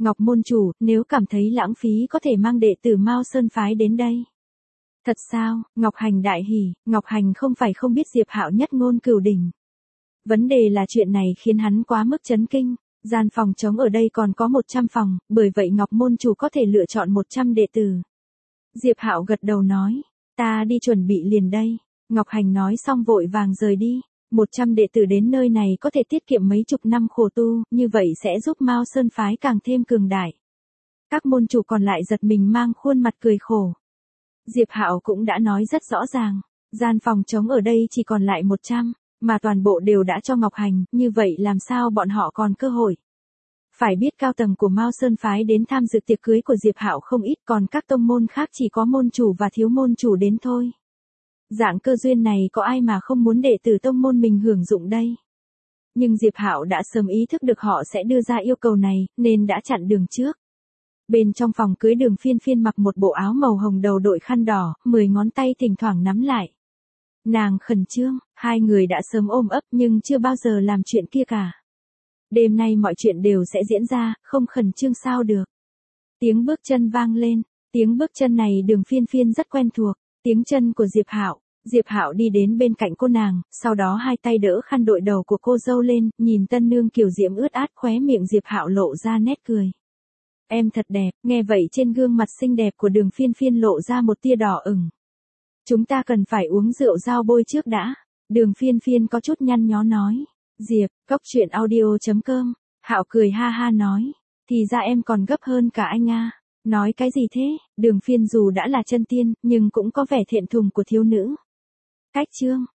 Ngọc môn chủ, nếu cảm thấy lãng phí có thể mang đệ tử Mao Sơn phái đến đây. Thật sao? Ngọc Hành đại hỉ, Ngọc Hành không phải không biết Diệp Hạo nhất ngôn cửu đỉnh. Vấn đề là chuyện này khiến hắn quá mức chấn kinh, gian phòng trống ở đây còn có 100 phòng, bởi vậy Ngọc môn chủ có thể lựa chọn 100 đệ tử. Diệp Hạo gật đầu nói, ta đi chuẩn bị liền đây. Ngọc Hành nói xong vội vàng rời đi. 100 đệ tử đến nơi này có thể tiết kiệm mấy chục năm khổ tu, như vậy sẽ giúp Mao Sơn phái càng thêm cường đại. Các môn chủ còn lại giật mình mang khuôn mặt cười khổ. Diệp Hạo cũng đã nói rất rõ ràng, gian phòng trống ở đây chỉ còn lại 100, mà toàn bộ đều đã cho Ngọc Hành, như vậy làm sao bọn họ còn cơ hội. Phải biết cao tầng của Mao Sơn phái đến tham dự tiệc cưới của Diệp Hạo không ít, còn các tông môn khác chỉ có môn chủ và thiếu môn chủ đến thôi. Dạng cơ duyên này có ai mà không muốn đệ tử tông môn mình hưởng dụng đây. Nhưng Diệp Hạo đã sớm ý thức được họ sẽ đưa ra yêu cầu này, nên đã chặn đường trước. Bên trong phòng cưới Đường Phiên Phiên mặc một bộ áo màu hồng đầu đội khăn đỏ, 10 ngón tay thỉnh thoảng nắm lại. Nàng khẩn trương, hai người đã sớm ôm ấp nhưng chưa bao giờ làm chuyện kia cả. Đêm nay mọi chuyện đều sẽ diễn ra, không khẩn trương sao được. Tiếng bước chân vang lên, tiếng bước chân này Đường Phiên Phiên rất quen thuộc, tiếng chân của Diệp Hạo. Diệp Hạo đi đến bên cạnh cô nàng, sau đó hai tay đỡ khăn đội đầu của cô dâu lên, nhìn tân nương kiều diễm ướt át, khóe miệng Diệp Hạo lộ ra nét cười. Em thật đẹp, nghe vậy trên gương mặt xinh đẹp của Đường Phiên Phiên lộ ra một tia đỏ ửng. Chúng ta cần phải uống rượu dao bôi trước đã. Đường Phiên Phiên có chút nhăn nhó nói. Diệp, cốc truyện audio.com. Hạo cười ha ha nói. Thì ra em còn gấp hơn cả anh a. Nói cái gì thế? Đường Phiên dù đã là chân tiên, nhưng cũng có vẻ thẹn thùng của thiếu nữ. Cách chương.